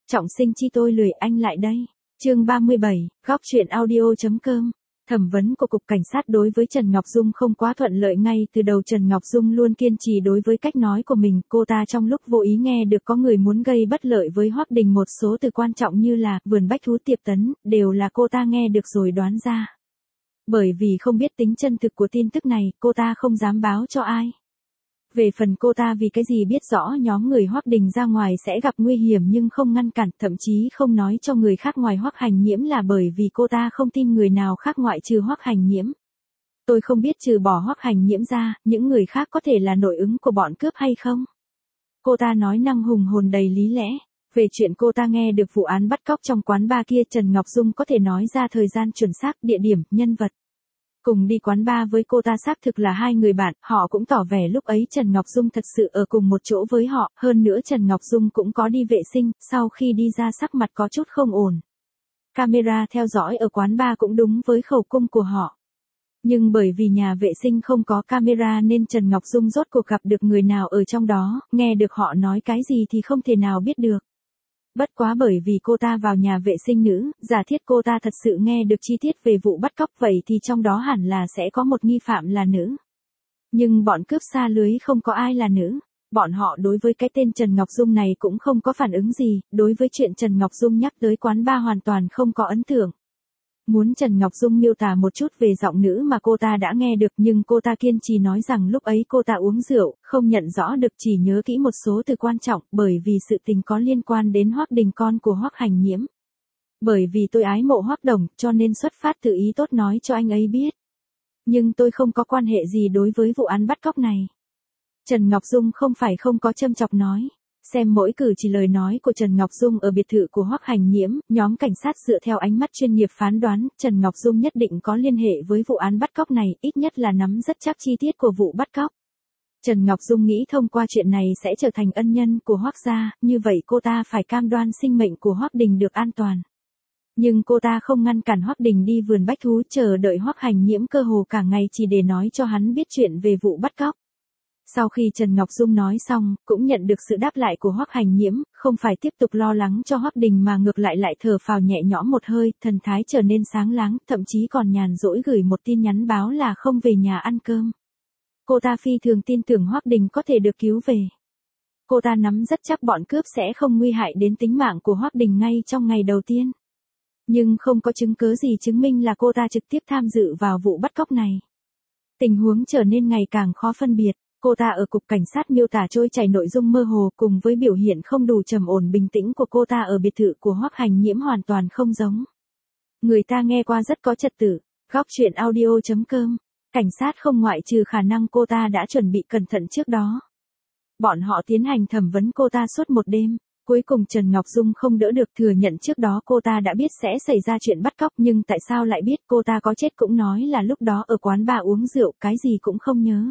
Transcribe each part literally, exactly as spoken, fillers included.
Trọng sinh chi tôi lười anh lại đây. Chương ba mươi bảy, góc truyện audio.com. Thẩm vấn của Cục Cảnh sát đối với Trần Ngọc Dung không quá thuận lợi ngay từ đầu. Trần Ngọc Dung luôn kiên trì đối với cách nói của mình. Cô ta trong lúc vô ý nghe được có người muốn gây bất lợi với Hoắc Đình, một số từ quan trọng như là vườn bách thú tiệp tấn, đều là cô ta nghe được rồi đoán ra. Bởi vì không biết tính chân thực của tin tức này, cô ta không dám báo cho ai. Về phần cô ta vì cái gì biết rõ nhóm người Hoắc Đình ra ngoài sẽ gặp nguy hiểm nhưng không ngăn cản, thậm chí không nói cho người khác ngoài Hoắc Hành Nhiễm, là bởi vì cô ta không tin người nào khác ngoại trừ Hoắc Hành Nhiễm. Tôi không biết trừ bỏ Hoắc Hành Nhiễm ra, những người khác có thể là nội ứng của bọn cướp hay không? Cô ta nói năng hùng hồn đầy lý lẽ. Về chuyện cô ta nghe được vụ án bắt cóc trong quán bar kia, Trần Ngọc Dung có thể nói ra thời gian chuẩn xác, địa điểm, nhân vật. Cùng đi quán bar với cô ta xác thực là hai người bạn, họ cũng tỏ vẻ lúc ấy Trần Ngọc Dung thật sự ở cùng một chỗ với họ, hơn nữa Trần Ngọc Dung cũng có đi vệ sinh, sau khi đi ra sắc mặt có chút không ổn. Camera theo dõi ở quán bar cũng đúng với khẩu cung của họ. Nhưng bởi vì nhà vệ sinh không có camera nên Trần Ngọc Dung rốt cuộc gặp được người nào ở trong đó, nghe được họ nói cái gì thì không thể nào biết được. Bất quá bởi vì cô ta vào nhà vệ sinh nữ, giả thiết cô ta thật sự nghe được chi tiết về vụ bắt cóc, vậy thì trong đó hẳn là sẽ có một nghi phạm là nữ. Nhưng bọn cướp xa lưới không có ai là nữ. Bọn họ đối với cái tên Trần Ngọc Dung này cũng không có phản ứng gì, đối với chuyện Trần Ngọc Dung nhắc tới quán bar hoàn toàn không có ấn tượng. Muốn Trần Ngọc Dung miêu tả một chút về giọng nữ mà cô ta đã nghe được, nhưng cô ta kiên trì nói rằng lúc ấy cô ta uống rượu, không nhận rõ được, chỉ nhớ kỹ một số từ quan trọng, bởi vì sự tình có liên quan đến Hoắc Đình, con của Hoắc Hành Nhiễm. Bởi vì tôi ái mộ Hoắc Đồng, cho nên xuất phát từ ý tốt nói cho anh ấy biết. Nhưng tôi không có quan hệ gì đối với vụ án bắt cóc này. Trần Ngọc Dung không phải không có châm chọc nói. Xem mỗi cử chỉ lời nói của Trần Ngọc Dung ở biệt thự của Hoắc Hành Nhiễm, nhóm cảnh sát dựa theo ánh mắt chuyên nghiệp phán đoán, Trần Ngọc Dung nhất định có liên hệ với vụ án bắt cóc này, ít nhất là nắm rất chắc chi tiết của vụ bắt cóc. Trần Ngọc Dung nghĩ thông qua chuyện này sẽ trở thành ân nhân của Hoắc gia, như vậy cô ta phải cam đoan sinh mệnh của Hoắc Đình được an toàn. Nhưng cô ta không ngăn cản Hoắc Đình đi vườn bách thú chờ đợi Hoắc Hành Nhiễm cơ hồ cả ngày chỉ để nói cho hắn biết chuyện về vụ bắt cóc. Sau khi Trần Ngọc Dung nói xong, cũng nhận được sự đáp lại của Hoắc Hành Nhiễm, không phải tiếp tục lo lắng cho Hoắc Đình mà ngược lại lại thở phào nhẹ nhõm một hơi, thần thái trở nên sáng láng, thậm chí còn nhàn rỗi gửi một tin nhắn báo là không về nhà ăn cơm. Cô ta phi thường tin tưởng Hoắc Đình có thể được cứu về. Cô ta nắm rất chắc bọn cướp sẽ không nguy hại đến tính mạng của Hoắc Đình ngay trong ngày đầu tiên. Nhưng không có chứng cứ gì chứng minh là cô ta trực tiếp tham dự vào vụ bắt cóc này. Tình huống trở nên ngày càng khó phân biệt. Cô ta ở Cục Cảnh sát miêu tả trôi chảy nội dung mơ hồ cùng với biểu hiện không đủ trầm ổn bình tĩnh của cô ta ở biệt thự của Hoắc Hành Nhiễm hoàn toàn không giống. Người ta nghe qua rất có trật tự. Góc truyện audio.com. Cảnh sát không ngoại trừ khả năng cô ta đã chuẩn bị cẩn thận trước đó. Bọn họ tiến hành thẩm vấn cô ta suốt một đêm. Cuối cùng Trần Ngọc Dung không đỡ được, thừa nhận trước đó cô ta đã biết sẽ xảy ra chuyện bắt cóc, nhưng tại sao lại biết cô ta có chết cũng nói là lúc đó ở quán bar uống rượu, cái gì cũng không nhớ.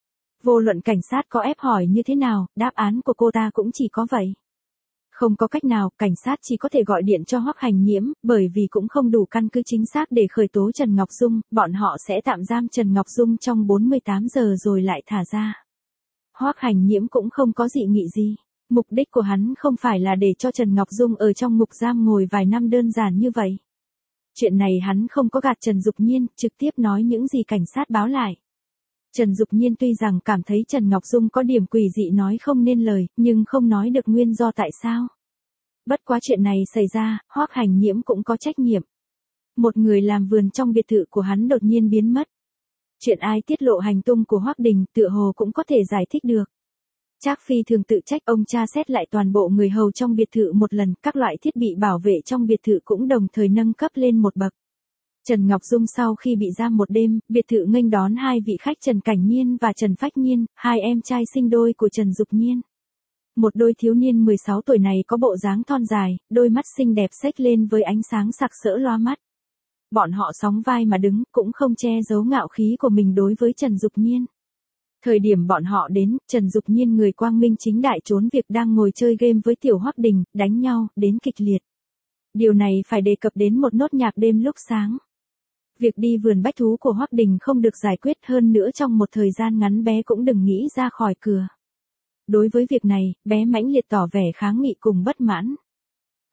Vô luận cảnh sát có ép hỏi như thế nào, đáp án của cô ta cũng chỉ có vậy. Không có cách nào, cảnh sát chỉ có thể gọi điện cho Hoắc Hành Nhiễm, bởi vì cũng không đủ căn cứ chính xác để khởi tố Trần Ngọc Dung, bọn họ sẽ tạm giam Trần Ngọc Dung trong bốn mươi tám giờ rồi lại thả ra. Hoắc Hành Nhiễm cũng không có dị nghị gì. Mục đích của hắn không phải là để cho Trần Ngọc Dung ở trong ngục giam ngồi vài năm đơn giản như vậy. Chuyện này hắn không có gạt Trần Dục Nhiên, trực tiếp nói những gì cảnh sát báo lại. Trần Dục Nhiên tuy rằng cảm thấy Trần Ngọc Dung có điểm quỷ dị nói không nên lời, nhưng không nói được nguyên do tại sao. Bất quá chuyện này xảy ra, Hoắc Hành Nhiễm cũng có trách nhiệm. Một người làm vườn trong biệt thự của hắn đột nhiên biến mất. Chuyện ai tiết lộ hành tung của Hoắc Đình tựa hồ cũng có thể giải thích được. Trác Phi thường tự trách ông tra xét lại toàn bộ người hầu trong biệt thự một lần, các loại thiết bị bảo vệ trong biệt thự cũng đồng thời nâng cấp lên một bậc. Trần Ngọc Dung sau khi bị giam một đêm, biệt thự nghênh đón hai vị khách Trần Cảnh Nhiên và Trần Phách Nhiên, hai em trai sinh đôi của Trần Dục Nhiên. Một đôi thiếu niên mười sáu tuổi này có bộ dáng thon dài, đôi mắt xinh đẹp xếch lên với ánh sáng sặc sỡ loa mắt. Bọn họ sóng vai mà đứng, cũng không che giấu ngạo khí của mình đối với Trần Dục Nhiên. Thời điểm bọn họ đến, Trần Dục Nhiên người quang minh chính đại trốn việc đang ngồi chơi game với Tiểu Hoắc Đình, đánh nhau, đến kịch liệt. Điều này phải đề cập đến một nốt nhạc đêm lúc sáng. Việc đi vườn bách thú của Hoắc Đình không được giải quyết, hơn nữa trong một thời gian ngắn bé cũng đừng nghĩ ra khỏi cửa. Đối với việc này, bé mãnh liệt tỏ vẻ kháng nghị cùng bất mãn.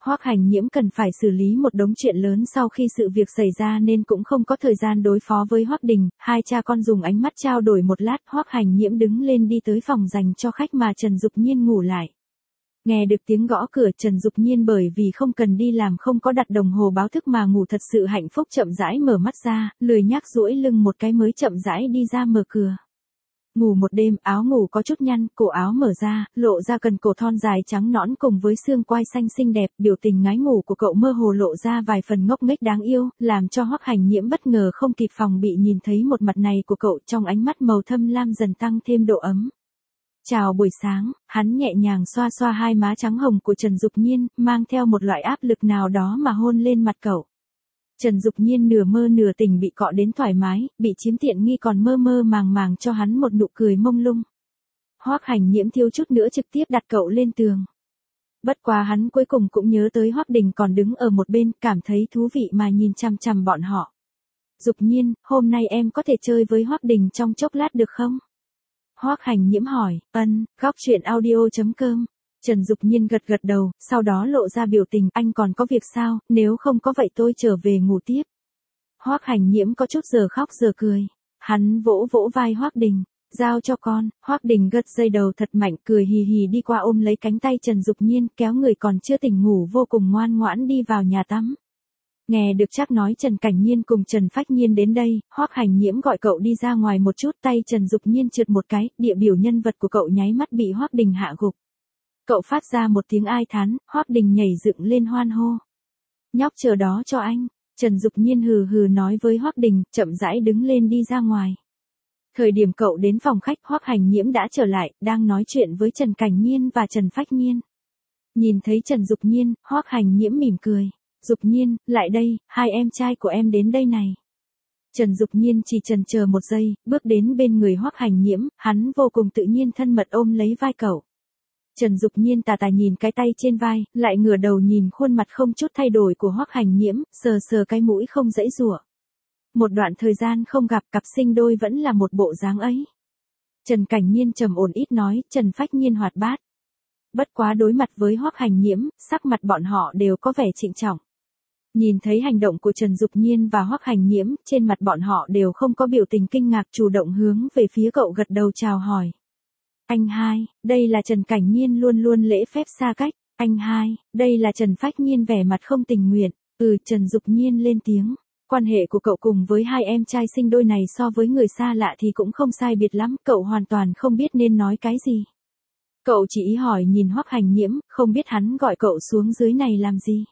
Hoắc Hành Nhiễm cần phải xử lý một đống chuyện lớn sau khi sự việc xảy ra nên cũng không có thời gian đối phó với Hoắc Đình, hai cha con dùng ánh mắt trao đổi một lát, Hoắc Hành Nhiễm đứng lên đi tới phòng dành cho khách mà Trần Dục Nhiên ngủ lại. Nghe được tiếng gõ cửa, Trần Dục Nhiên bởi vì không cần đi làm không có đặt đồng hồ báo thức mà ngủ thật sự hạnh phúc chậm rãi mở mắt ra, lười nhác duỗi lưng một cái mới chậm rãi đi ra mở cửa. Ngủ một đêm, áo ngủ có chút nhăn, cổ áo mở ra, lộ ra cần cổ thon dài trắng nõn cùng với xương quai xanh xinh đẹp, biểu tình ngái ngủ của cậu mơ hồ lộ ra vài phần ngốc nghếch đáng yêu, làm cho Hoắc Hành Nhiễm bất ngờ không kịp phòng bị nhìn thấy một mặt này của cậu, trong ánh mắt màu thâm lam dần tăng thêm độ ấm. Chào buổi sáng, hắn nhẹ nhàng xoa xoa hai má trắng hồng của Trần Dục Nhiên, mang theo một loại áp lực nào đó mà hôn lên mặt cậu. Trần Dục Nhiên nửa mơ nửa tỉnh bị cọ đến thoải mái, bị chiếm tiện nghi còn mơ mơ màng màng cho hắn một nụ cười mông lung. Hoắc Hành Nhiễm thiếu chút nữa trực tiếp đặt cậu lên tường. Bất quá hắn cuối cùng cũng nhớ tới Hoắc Đình còn đứng ở một bên, cảm thấy thú vị mà nhìn chằm chằm bọn họ. Dục Nhiên, hôm nay em có thể chơi với Hoắc Đình trong chốc lát được không? Hoắc Hành Nhiễm hỏi. Ân, góc truyện audio chấm com. Trần Dục Nhiên gật gật đầu, sau đó lộ ra biểu tình, anh còn có việc sao, nếu không có vậy tôi trở về ngủ tiếp. Hoắc Hành Nhiễm có chút giờ khóc giờ cười. Hắn vỗ vỗ vai Hoắc Đình, giao cho con. Hoắc Đình gật dây đầu thật mạnh, cười hì hì đi qua ôm lấy cánh tay Trần Dục Nhiên, kéo người còn chưa tỉnh ngủ vô cùng ngoan ngoãn đi vào nhà tắm. Nghe được chắc nói Trần Cảnh Nhiên cùng Trần Phách Nhiên đến đây, Hoắc Hành Nhiễm gọi cậu đi ra ngoài một chút, tay Trần Dục Nhiên trượt một cái, địa biểu nhân vật của cậu nháy mắt bị Hoắc Đình hạ gục. Cậu phát ra một tiếng ai thán, Hoắc Đình nhảy dựng lên hoan hô. Nhóc chờ đó cho anh, Trần Dục Nhiên hừ hừ nói với Hoắc Đình, chậm rãi đứng lên đi ra ngoài. Thời điểm cậu đến phòng khách, Hoắc Hành Nhiễm đã trở lại, đang nói chuyện với Trần Cảnh Nhiên và Trần Phách Nhiên. Nhìn thấy Trần Dục Nhiên, Hoắc Hành Nhiễm mỉm cười. Dục Nhiên, lại đây, hai em trai của em đến đây này. Trần Dục Nhiên chỉ chần chờ một giây, bước đến bên người Hoắc Hành Nhiễm, hắn vô cùng tự nhiên thân mật ôm lấy vai cậu. Trần Dục Nhiên tà tà nhìn cái tay trên vai, lại ngửa đầu nhìn khuôn mặt không chút thay đổi của Hoắc Hành Nhiễm, sờ sờ cái mũi không dãy giụa. Một đoạn thời gian không gặp, cặp sinh đôi vẫn là một bộ dáng ấy. Trần Cảnh Nhiên trầm ổn ít nói, Trần Phách Nhiên hoạt bát. Bất quá đối mặt với Hoắc Hành Nhiễm, sắc mặt bọn họ đều có vẻ trịnh trọng. Nhìn thấy hành động của Trần Dục Nhiên và Hoắc Hành Nhiễm, trên mặt bọn họ đều không có biểu tình kinh ngạc, chủ động hướng về phía cậu gật đầu chào hỏi. Anh hai, đây là Trần Cảnh Nhiên luôn luôn lễ phép xa cách. Anh hai, đây là Trần Phách Nhiên vẻ mặt không tình nguyện. Ừ, Trần Dục Nhiên lên tiếng. Quan hệ của cậu cùng với hai em trai sinh đôi này so với người xa lạ thì cũng không sai biệt lắm, cậu hoàn toàn không biết nên nói cái gì. Cậu chỉ ý hỏi nhìn Hoắc Hành Nhiễm, không biết hắn gọi cậu xuống dưới này làm gì.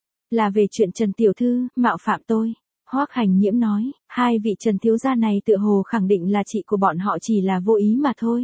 Là về chuyện Trần Tiểu Thư, mạo phạm tôi. Hoắc Hành Nhiễm nói, hai vị Trần Thiếu gia này tựa hồ khẳng định là chị của bọn họ chỉ là vô ý mà thôi.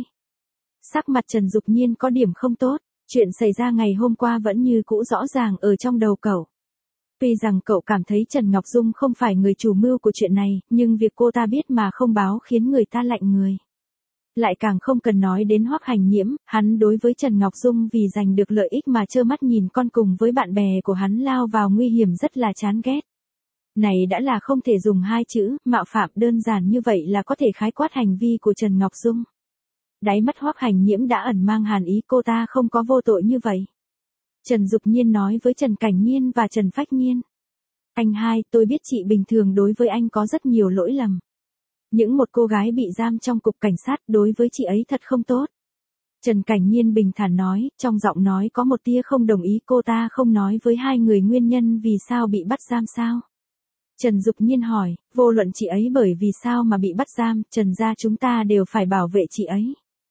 Sắc mặt Trần Dục Nhiên có điểm không tốt, chuyện xảy ra ngày hôm qua vẫn như cũ rõ ràng ở trong đầu cậu. Tuy rằng cậu cảm thấy Trần Ngọc Dung không phải người chủ mưu của chuyện này, nhưng việc cô ta biết mà không báo khiến người ta lạnh người. Lại càng không cần nói đến Hoắc Hành Nhiễm, hắn đối với Trần Ngọc Dung vì giành được lợi ích mà trơ mắt nhìn con cùng với bạn bè của hắn lao vào nguy hiểm rất là chán ghét. Này đã là không thể dùng hai chữ, mạo phạm đơn giản như vậy là có thể khái quát hành vi của Trần Ngọc Dung. Đáy mắt Hoắc Hành Nhiễm đã ẩn mang hàn ý, cô ta không có vô tội như vậy. Trần Dục Nhiên nói với Trần Cảnh Nhiên và Trần Phách Nhiên. Anh hai, tôi biết chị bình thường đối với anh có rất nhiều lỗi lầm. Những một cô gái bị giam trong cục cảnh sát đối với chị ấy thật không tốt. Trần Cảnh Nhiên bình thản nói, trong giọng nói có một tia không đồng ý, cô ta không nói với hai người nguyên nhân vì sao bị bắt giam sao. Trần Dục Nhiên hỏi, vô luận chị ấy bởi vì sao mà bị bắt giam, Trần gia chúng ta đều phải bảo vệ chị ấy.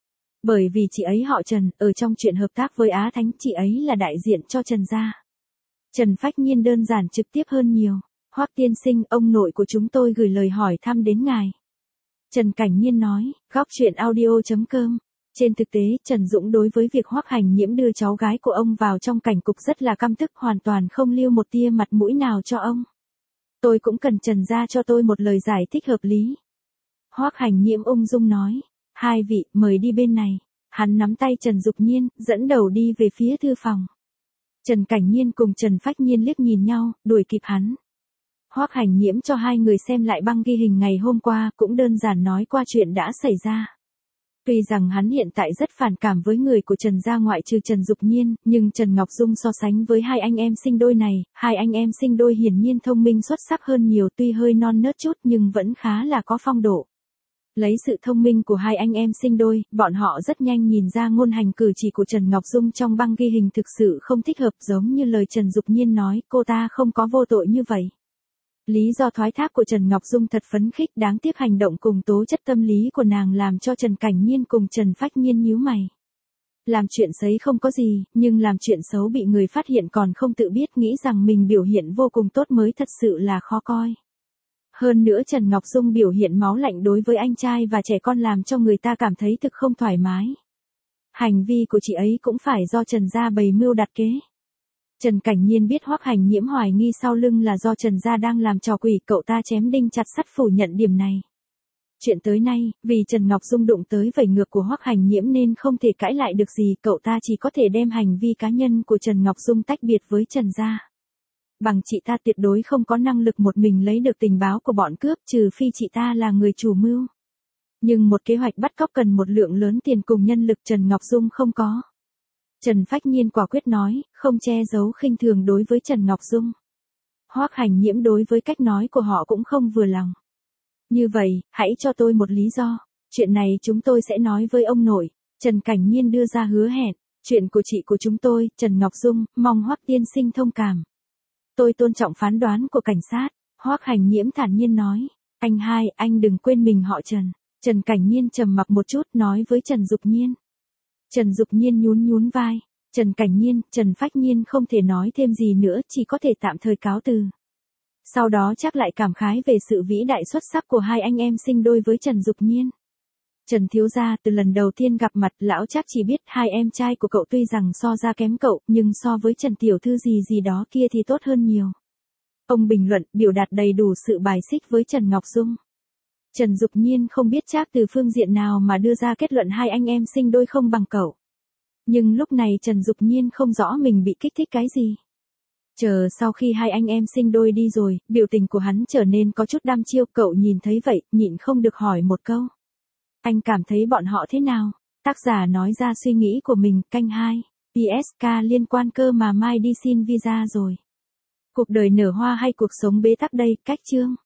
Bởi vì chị ấy họ Trần, ở trong chuyện hợp tác với Á Thánh, chị ấy là đại diện cho Trần gia. Trần Phách Nhiên đơn giản trực tiếp hơn nhiều. Hoắc tiên sinh, ông nội của chúng tôi gửi lời hỏi thăm đến ngài. Trần Cảnh Nhiên nói, góc truyện audio chấm com. Trên thực tế, Trần Dũng đối với việc Hoắc Hành Nhiễm đưa cháu gái của ông vào trong cảnh cục rất là căm tức, hoàn toàn không lưu một tia mặt mũi nào cho ông. Tôi cũng cần Trần gia cho tôi một lời giải thích hợp lý. Hoắc Hành Nhiễm ung dung nói, hai vị, mời đi bên này. Hắn nắm tay Trần Dục Nhiên, dẫn đầu đi về phía thư phòng. Trần Cảnh Nhiên cùng Trần Phách Nhiên liếc nhìn nhau, đuổi kịp hắn. Hoắc Hành Nhiễm cho hai người xem lại băng ghi hình ngày hôm qua, cũng đơn giản nói qua chuyện đã xảy ra. Tuy rằng hắn hiện tại rất phản cảm với người của Trần gia ngoại trừ Trần Dục Nhiên, nhưng Trần Ngọc Dung so sánh với hai anh em sinh đôi này, hai anh em sinh đôi hiển nhiên thông minh xuất sắc hơn nhiều, tuy hơi non nớt chút nhưng vẫn khá là có phong độ. Lấy sự thông minh của hai anh em sinh đôi, bọn họ rất nhanh nhìn ra ngôn hành cử chỉ của Trần Ngọc Dung trong băng ghi hình thực sự không thích hợp, giống như lời Trần Dục Nhiên nói, cô ta không có vô tội như vậy. Lý do thoái thác của Trần Ngọc Dung thật phấn khích, đáng tiếc hành động cùng tố chất tâm lý của nàng làm cho Trần Cảnh Nhiên cùng Trần Phách Nhiên nhíu mày. Làm chuyện sấy không có gì, nhưng làm chuyện xấu bị người phát hiện còn không tự biết, nghĩ rằng mình biểu hiện vô cùng tốt mới thật sự là khó coi. Hơn nữa Trần Ngọc Dung biểu hiện máu lạnh đối với anh trai và trẻ con làm cho người ta cảm thấy thực không thoải mái. Hành vi của chị ấy cũng phải do Trần gia bày mưu đặt kế. Trần Cảnh Nhiên biết Hoắc Hành Nhiễm hoài nghi sau lưng là do Trần gia đang làm trò quỷ, cậu ta chém đinh chặt sắt phủ nhận điểm này. Chuyện tới nay, vì Trần Ngọc Dung đụng tới vảy ngược của Hoắc Hành Nhiễm nên không thể cãi lại được gì, cậu ta chỉ có thể đem hành vi cá nhân của Trần Ngọc Dung tách biệt với Trần gia. Bằng chị ta tuyệt đối không có năng lực một mình lấy được tình báo của bọn cướp, trừ phi chị ta là người chủ mưu. Nhưng một kế hoạch bắt cóc cần một lượng lớn tiền cùng nhân lực, Trần Ngọc Dung không có. Trần Phách Nhiên quả quyết nói, không che giấu khinh thường đối với Trần Ngọc Dung. Hoắc Hành Nhiễm đối với cách nói của họ cũng không vừa lòng. Như vậy, hãy cho tôi một lý do. Chuyện này chúng tôi sẽ nói với ông nội. Trần Cảnh Nhiên đưa ra hứa hẹn. Chuyện của chị của chúng tôi, Trần Ngọc Dung, mong Hoắc tiên sinh thông cảm. Tôi tôn trọng phán đoán của cảnh sát. Hoắc Hành Nhiễm thản nhiên nói. Anh hai, anh đừng quên mình họ Trần. Trần Cảnh Nhiên trầm mặc một chút nói với Trần Dục Nhiên. Trần Dục Nhiên nhún nhún vai. Trần Cảnh Nhiên, Trần Phách Nhiên không thể nói thêm gì nữa, chỉ có thể tạm thời cáo từ. Sau đó chắc lại cảm khái về sự vĩ đại xuất sắc của hai anh em sinh đôi với Trần Dục Nhiên. Trần thiếu gia, từ lần đầu tiên gặp mặt, lão chắc chỉ biết hai em trai của cậu tuy rằng so ra kém cậu, nhưng so với Trần tiểu thư gì gì đó kia thì tốt hơn nhiều. Ông bình luận, biểu đạt đầy đủ sự bài xích với Trần Ngọc Dung. Trần Dục Nhiên không biết chắc từ phương diện nào mà đưa ra kết luận hai anh em sinh đôi không bằng cậu. Nhưng lúc này Trần Dục Nhiên không rõ mình bị kích thích cái gì. Chờ sau khi hai anh em sinh đôi đi rồi, biểu tình của hắn trở nên có chút đăm chiêu, cậu nhìn thấy vậy, nhịn không được hỏi một câu. Anh cảm thấy bọn họ thế nào? Tác giả nói ra suy nghĩ của mình, canh hai. pê ét ca liên quan cơ mà mai đi xin visa rồi. Cuộc đời nở hoa hay cuộc sống bế tắc đây, cách chương.